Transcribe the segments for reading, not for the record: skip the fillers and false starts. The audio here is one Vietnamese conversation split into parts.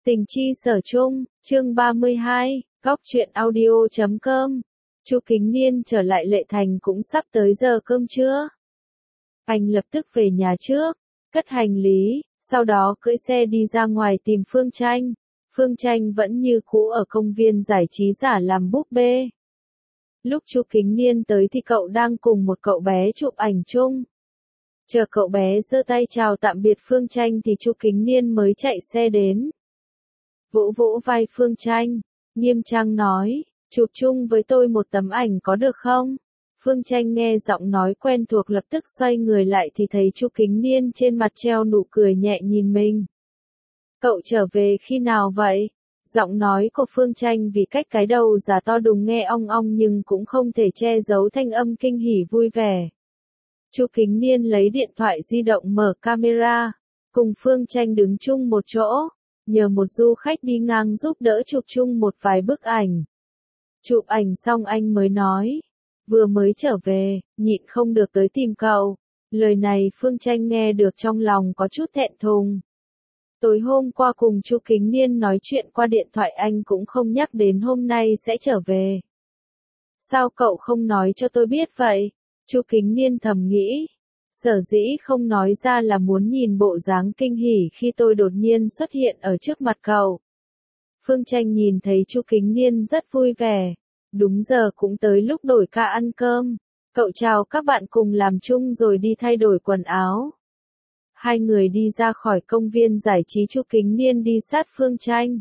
Tình chi sở chung, chương 32, góc truyện audio.com. Chu Kính Niên trở lại Lệ Thành cũng sắp tới giờ cơm trưa. Anh lập tức về nhà trước, cất hành lý, sau đó cưỡi xe đi ra ngoài tìm Phương Tranh. Phương Tranh vẫn như cũ ở công viên giải trí giả làm búp bê. Lúc Chu Kính Niên tới thì cậu đang cùng một cậu bé chụp ảnh chung. Chờ cậu bé giơ tay chào tạm biệt Phương Tranh thì Chu Kính Niên mới chạy xe đến. Vỗ vỗ vai Phương Tranh, nghiêm trang nói, chụp chung với tôi một tấm ảnh có được không? Phương Tranh nghe giọng nói quen thuộc lập tức xoay người lại thì thấy Chu Kính Niên trên mặt treo nụ cười nhẹ nhìn mình. Cậu trở về khi nào vậy? Giọng nói của Phương Tranh vì cách cái đầu giả to đùng nghe ong ong nhưng cũng không thể che giấu thanh âm kinh hỉ vui vẻ. Chu Kính Niên lấy điện thoại di động mở camera, cùng Phương Tranh đứng chung một chỗ, nhờ một du khách đi ngang giúp đỡ chụp chung một vài bức ảnh. Chụp ảnh xong anh mới nói, vừa mới trở về, nhịn không được tới tìm cậu. Lời này Phương Tranh nghe được trong lòng có chút thẹn thùng. Tối hôm qua cùng Chu Kính Niên nói chuyện qua điện thoại anh cũng không nhắc đến hôm nay sẽ trở về. Sao cậu không nói cho tôi biết vậy? Chu Kính Niên thầm nghĩ. Sở dĩ không nói ra là muốn nhìn bộ dáng kinh hỉ khi tôi đột nhiên xuất hiện ở trước mặt cậu. Phương Tranh nhìn thấy Chu Kính Niên rất vui vẻ. Đúng giờ cũng tới lúc đổi ca ăn cơm. Cậu chào các bạn cùng làm chung rồi đi thay đổi quần áo. Hai người đi ra khỏi công viên giải trí. Chu Kính Niên đi sát Phương Tranh.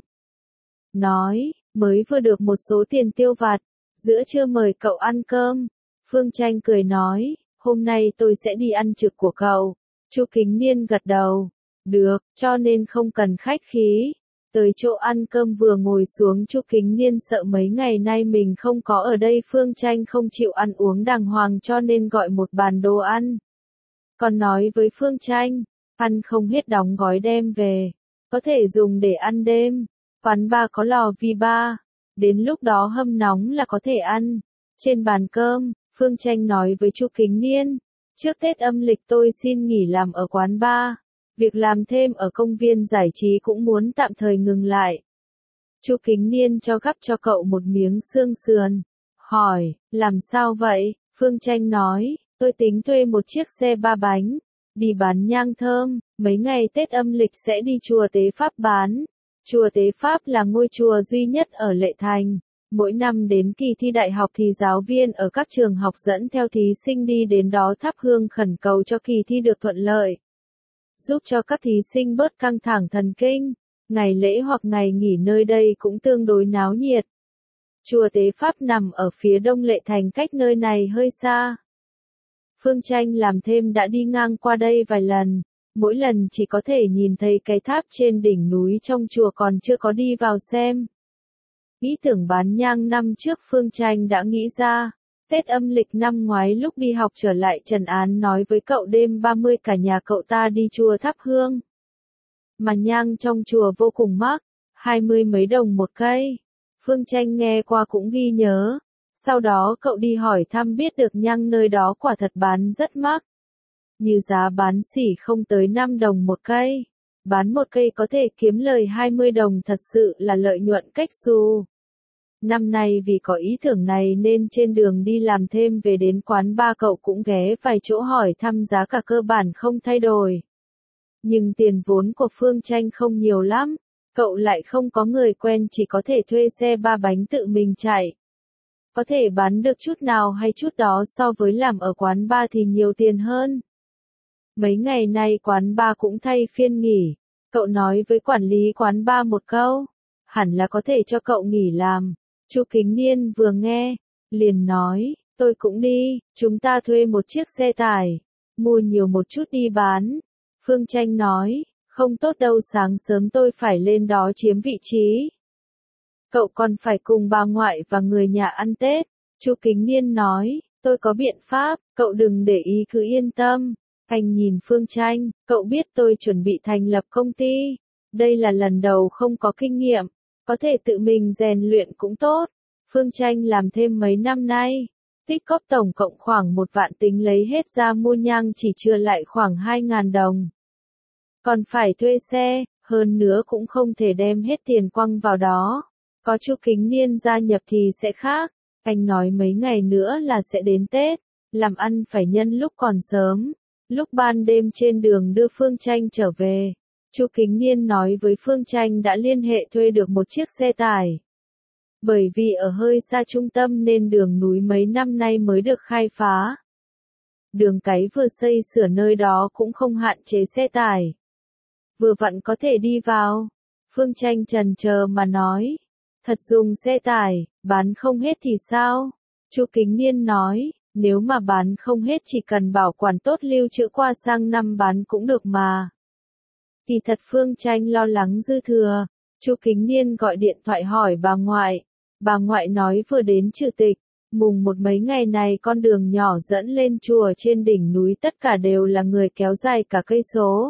Nói, mới vừa được một số tiền tiêu vặt. Giữa trưa mời cậu ăn cơm. Phương Tranh cười nói, hôm nay tôi sẽ đi ăn trực của cậu. Chu Kính Niên gật đầu. Được, cho nên không cần khách khí. Tới chỗ ăn cơm vừa ngồi xuống Chu Kính Niên sợ mấy ngày nay mình không có ở đây Phương Tranh không chịu ăn uống đàng hoàng cho nên gọi một bàn đồ ăn. Còn nói với Phương Tranh, ăn không hết đóng gói đem về. Có thể dùng để ăn đêm. Quán bar có lò vi ba. Đến lúc đó hâm nóng là có thể ăn. Trên bàn cơm, Phương Tranh nói với Chu Kính Niên, trước Tết âm lịch tôi xin nghỉ làm ở quán bar. Việc làm thêm ở công viên giải trí cũng muốn tạm thời ngừng lại. Chu Kính Niên cho gắp cho cậu một miếng xương sườn. Hỏi, làm sao vậy? Phương Tranh nói, tôi tính thuê một chiếc xe ba bánh. Đi bán nhang thơm, mấy ngày Tết âm lịch sẽ đi chùa Tế Pháp bán. Chùa Tế Pháp là ngôi chùa duy nhất ở Lệ Thành. Mỗi năm đến kỳ thi đại học thì giáo viên ở các trường học dẫn theo thí sinh đi đến đó thắp hương khẩn cầu cho kỳ thi được thuận lợi. Giúp cho các thí sinh bớt căng thẳng thần kinh. Ngày lễ hoặc ngày nghỉ nơi đây cũng tương đối náo nhiệt. Chùa Tế Pháp nằm ở phía đông Lệ Thành cách nơi này hơi xa. Phương Tranh làm thêm đã đi ngang qua đây vài lần. Mỗi lần chỉ có thể nhìn thấy cái tháp trên đỉnh núi trong chùa còn chưa có đi vào xem. Ý tưởng bán nhang năm trước Phương Tranh đã nghĩ ra. Tết âm lịch năm ngoái lúc đi học trở lại Trần Án nói với cậu đêm 30 cả nhà cậu ta đi chùa thắp hương. Mà nhang trong chùa vô cùng mắc, 20 mấy đồng một cây. Phương Tranh nghe qua cũng ghi nhớ. Sau đó cậu đi hỏi thăm biết được nhang nơi đó quả thật bán rất mắc. Như giá bán xỉ không tới 5 đồng một cây. Bán một cây có thể kiếm lời 20 đồng thật sự là lợi nhuận cách xù. Năm nay vì có ý tưởng này nên trên đường đi làm thêm về đến quán bar cậu cũng ghé vài chỗ hỏi thăm giá cả cơ bản không thay đổi. Nhưng tiền vốn của Phương Tranh không nhiều lắm, cậu lại không có người quen chỉ có thể thuê xe ba bánh tự mình chạy. Có thể bán được chút nào hay chút đó so với làm ở quán bar thì nhiều tiền hơn. Mấy ngày nay quán bar cũng thay phiên nghỉ, cậu nói với quản lý quán bar một câu, hẳn là có thể cho cậu nghỉ làm. Chu Kính Niên vừa nghe, liền nói, tôi cũng đi, chúng ta thuê một chiếc xe tải, mua nhiều một chút đi bán. Phương Tranh nói, không tốt đâu sáng sớm tôi phải lên đó chiếm vị trí. Cậu còn phải cùng bà ngoại và người nhà ăn Tết. Chu Kính Niên nói, tôi có biện pháp, cậu đừng để ý cứ yên tâm. Anh nhìn Phương Tranh, cậu biết tôi chuẩn bị thành lập công ty. Đây là lần đầu không có kinh nghiệm. Có thể tự mình rèn luyện cũng tốt. Phương Tranh làm thêm mấy năm nay. Tích cóp tổng cộng khoảng 1 vạn tính lấy hết ra mua nhang chỉ chừa lại khoảng 2.000 đồng. Còn phải thuê xe, Hơn nữa cũng không thể đem hết tiền quăng vào đó. Có Chu Kính Niên gia nhập thì sẽ khác. Anh nói mấy ngày nữa là sẽ đến Tết, làm ăn phải nhân lúc còn sớm. Lúc ban đêm trên đường đưa Phương Tranh trở về, Chu Kính Niên nói với Phương Tranh đã liên hệ thuê được một chiếc xe tải. Bởi vì ở hơi xa trung tâm nên đường núi mấy năm nay mới được khai phá. Đường cái vừa xây sửa nơi đó cũng không hạn chế xe tải. Vừa vặn có thể đi vào. Phương Tranh chần chờ mà nói. Thật dùng xe tải, bán không hết thì sao? Chu Kính Niên nói, nếu mà bán không hết chỉ cần bảo quản tốt lưu trữ qua sang năm bán cũng được mà. Kỳ thật Phương Tranh lo lắng dư thừa. Chu Kính Niên gọi điện thoại hỏi bà ngoại. Bà ngoại nói vừa đến trừ tịch, mùng một mấy ngày này con đường nhỏ dẫn lên chùa trên đỉnh núi tất cả đều là người kéo dài cả cây số.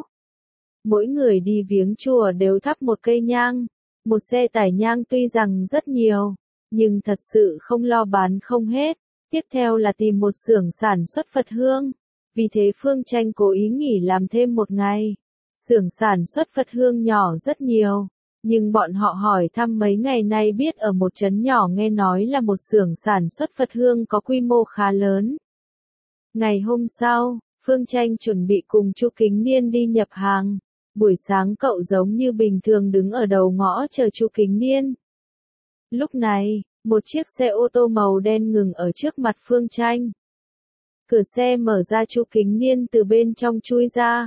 Mỗi người đi viếng chùa đều thắp một cây nhang. Một xe tải nhang tuy rằng rất nhiều, nhưng thật sự không lo bán không hết. Tiếp theo là tìm một xưởng sản xuất Phật hương. Vì thế Phương Tranh cố ý nghỉ làm thêm một ngày. Xưởng sản xuất Phật hương nhỏ rất nhiều, nhưng bọn họ hỏi thăm mấy ngày nay biết ở một trấn nhỏ nghe nói là một xưởng sản xuất Phật hương có quy mô khá lớn. Ngày hôm sau, Phương Tranh chuẩn bị cùng Chu Kính Niên đi nhập hàng. Buổi sáng cậu giống như bình thường đứng ở đầu ngõ chờ Chu Kính Niên. Lúc này, một chiếc xe ô tô màu đen ngừng ở trước mặt Phương Tranh. Cửa xe mở ra, Chu Kính Niên từ bên trong chui ra.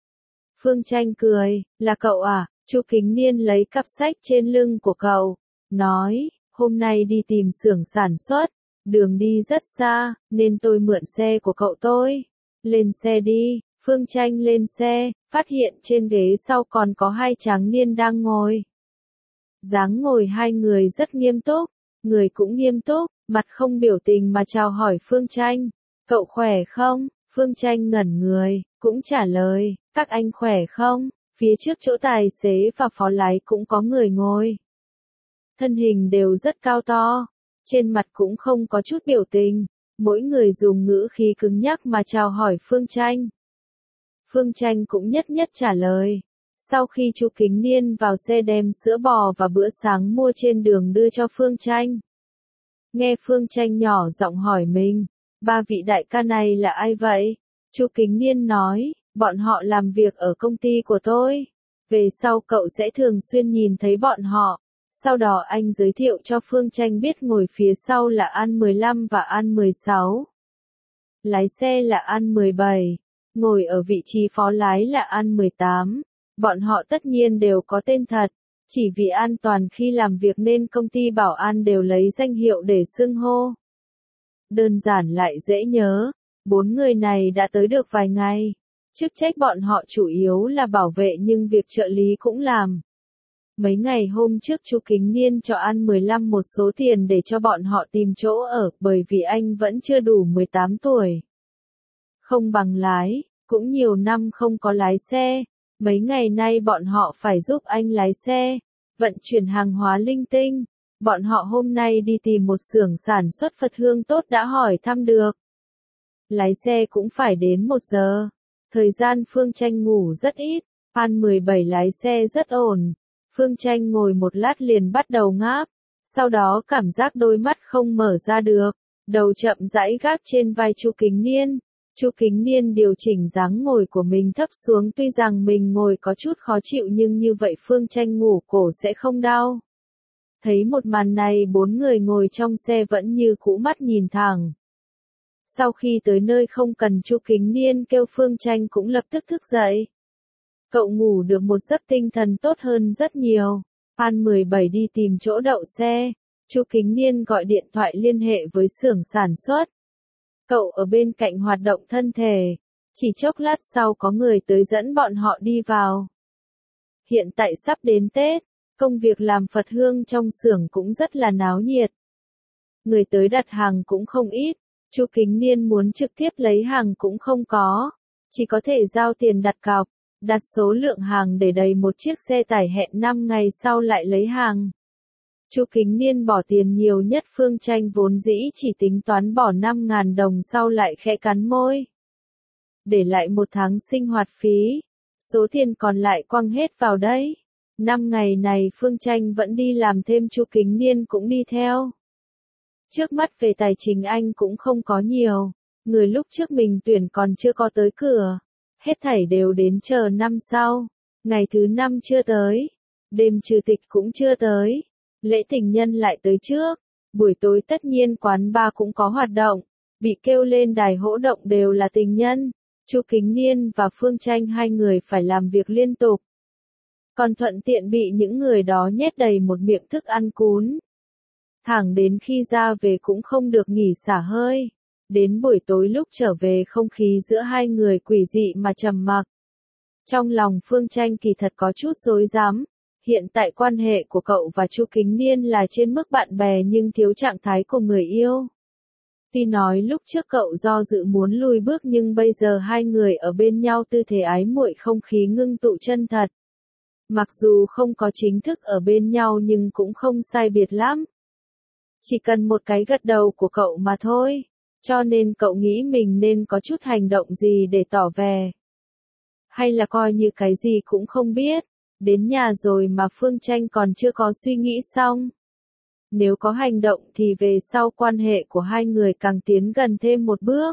Phương Tranh cười, là cậu à? Chu Kính Niên lấy cặp sách trên lưng của cậu, nói, hôm nay đi tìm xưởng sản xuất, đường đi rất xa, nên tôi mượn xe của cậu tôi. Lên xe đi. Phương Tranh lên xe, phát hiện trên ghế sau còn có hai tráng niên đang ngồi. Dáng ngồi hai người rất nghiêm túc, người cũng nghiêm túc, mặt không biểu tình mà chào hỏi Phương Tranh. Cậu khỏe không? Phương Tranh ngẩn người, cũng trả lời, các anh khỏe không? Phía trước chỗ tài xế và phó lái cũng có người ngồi. Thân hình đều rất cao to, trên mặt cũng không có chút biểu tình, mỗi người dùng ngữ khí cứng nhắc mà chào hỏi Phương Tranh. Phương Tranh cũng nhất nhất trả lời. Sau khi Chu Kính Niên vào xe đem sữa bò và bữa sáng mua trên đường đưa cho Phương Tranh. Nghe Phương Tranh nhỏ giọng hỏi mình, ba vị đại ca này là ai vậy? Chu Kính Niên nói, bọn họ làm việc ở công ty của tôi. Về sau cậu sẽ thường xuyên nhìn thấy bọn họ. Sau đó anh giới thiệu cho Phương Tranh biết ngồi phía sau là An 15 và An 16. Lái xe là An 17. Ngồi ở vị trí phó lái là An 18. Bọn họ tất nhiên đều có tên thật. Chỉ vì an toàn khi làm việc nên công ty bảo an đều lấy danh hiệu để xưng hô. Đơn giản lại dễ nhớ. 4 người này đã tới được vài ngày. Chức trách bọn họ chủ yếu là bảo vệ nhưng việc trợ lý cũng làm. Mấy ngày hôm trước Chu Kính Niên cho An 15 một số tiền để cho bọn họ tìm chỗ ở bởi vì anh vẫn chưa đủ 18 tuổi. Không bằng lái, cũng nhiều năm không có lái xe. Mấy ngày nay bọn họ phải giúp anh lái xe, vận chuyển hàng hóa linh tinh. Bọn họ hôm nay đi tìm một xưởng sản xuất Phật hương tốt đã hỏi thăm được. Lái xe cũng phải đến 1 giờ. Thời gian Phương Tranh ngủ rất ít. An 17 lái xe rất ổn. Phương Tranh ngồi một lát liền bắt đầu ngáp. Sau đó cảm giác đôi mắt không mở ra được. Đầu chậm rãi gác trên vai Chu Kính Niên. Chu Kính Niên điều chỉnh dáng ngồi của mình thấp xuống, tuy rằng mình ngồi có chút khó chịu nhưng như vậy Phương Tranh ngủ cổ sẽ không đau. Thấy một màn này 4 người ngồi trong xe vẫn như cũ mắt nhìn thẳng. Sau khi tới nơi không cần Chu Kính Niên kêu, Phương Tranh cũng lập tức thức dậy. Cậu ngủ được một giấc tinh thần tốt hơn rất nhiều. An 17 đi tìm chỗ đậu xe. Chu Kính Niên gọi điện thoại liên hệ với xưởng sản xuất. Cậu ở bên cạnh hoạt động thân thể. Chỉ chốc lát sau có người tới dẫn bọn họ đi vào. Hiện tại sắp đến Tết, công việc làm Phật hương trong xưởng cũng rất là náo nhiệt. Người tới đặt hàng cũng không ít. Chu Kính Niên muốn trực tiếp lấy hàng cũng không có. Chỉ có thể giao tiền đặt cọc, đặt số lượng hàng để đầy một chiếc xe tải, hẹn 5 ngày sau lại lấy hàng. Chu Kính Niên bỏ tiền nhiều nhất. Phương Tranh vốn dĩ chỉ tính toán bỏ 5.000 đồng, sau lại khẽ cắn môi. Để lại 1 tháng sinh hoạt phí. số tiền còn lại quăng hết vào đấy. 5 ngày này Phương Tranh vẫn đi làm thêm, Chu Kính Niên cũng đi theo. Trước mắt về tài chính anh cũng không có nhiều, người lúc trước mình tuyển còn chưa có tới cửa, hết thảy đều đến chờ năm sau. Ngày thứ 5 chưa tới, đêm trừ tịch cũng chưa tới, lễ tình nhân lại tới trước, buổi tối tất nhiên quán bar cũng có hoạt động, bị kêu lên đài hỗ động đều là tình nhân. Chu Kính Niên và Phương Tranh hai người phải làm việc liên tục, còn thuận tiện bị những người đó nhét đầy một miệng thức ăn cún. Thẳng đến khi ra về cũng không được nghỉ xả hơi. Đến buổi tối lúc trở về không khí giữa hai người quỷ dị mà trầm mặc. Trong lòng Phương Tranh kỳ thật có chút rối rắm. Hiện tại quan hệ của cậu và Chu Kính Niên là trên mức bạn bè nhưng thiếu trạng thái của người yêu. Tuy nói lúc trước cậu do dự muốn lùi bước nhưng bây giờ hai người ở bên nhau tư thế ái muội, không khí ngưng tụ chân thật. Mặc dù không có chính thức ở bên nhau nhưng cũng không sai biệt lắm. Chỉ cần một cái gật đầu của cậu mà thôi. Cho nên cậu nghĩ mình nên có chút hành động gì để tỏ vẻ. Hay là coi như cái gì cũng không biết. Đến nhà rồi mà Phương Tranh còn chưa có suy nghĩ xong. Nếu có hành động thì về sau quan hệ của hai người càng tiến gần thêm một bước.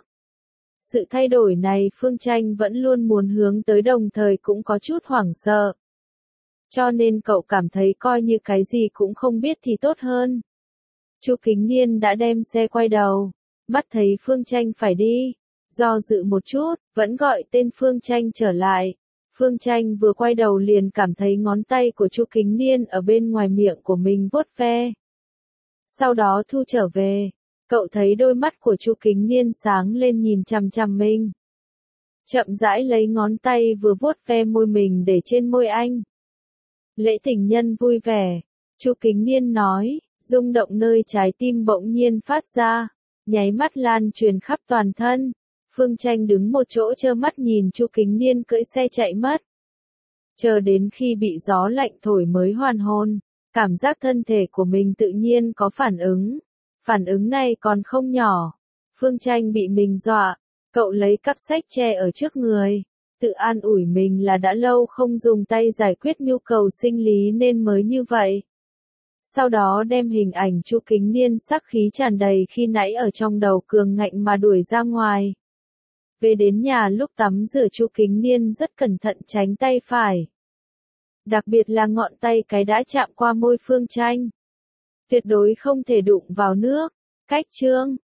Sự thay đổi này Phương Tranh vẫn luôn muốn hướng tới, đồng thời cũng có chút hoảng sợ. Cho nên cậu cảm thấy coi như cái gì cũng không biết thì tốt hơn. Chu Kính Niên đã đem xe quay đầu, mắt thấy Phương Tranh phải đi, do dự một chút, vẫn gọi tên Phương Tranh trở lại. Phương Tranh vừa quay đầu liền cảm thấy ngón tay của Chu Kính Niên ở bên ngoài miệng của mình vuốt ve. Sau đó thu trở về, cậu thấy đôi mắt của Chu Kính Niên sáng lên nhìn chằm chằm mình. Chậm rãi lấy ngón tay vừa vuốt ve môi mình để trên môi anh. Lễ tình nhân vui vẻ, Chu Kính Niên nói, rung động nơi trái tim bỗng nhiên phát ra, nháy mắt lan truyền khắp toàn thân. Phương Tranh đứng một chỗ trơ mắt nhìn Chu Kính Niên cưỡi xe chạy mất. Chờ đến khi bị gió lạnh thổi mới hoàn hồn, cảm giác thân thể của mình tự nhiên có phản ứng. Phản ứng này còn không nhỏ. Phương Tranh bị mình dọa, cậu lấy cặp sách che ở trước người. Tự an ủi mình là đã lâu không dùng tay giải quyết nhu cầu sinh lý nên mới như vậy. Sau đó đem hình ảnh Chu Kính Niên sắc khí tràn đầy khi nãy ở trong đầu cường ngạnh mà đuổi ra ngoài. Về đến nhà lúc tắm rửa Chu Kính Niên rất cẩn thận tránh tay phải. Đặc biệt là ngọn tay cái đã chạm qua môi Phương Tranh. Tuyệt đối không thể đụng vào nước. Cách chương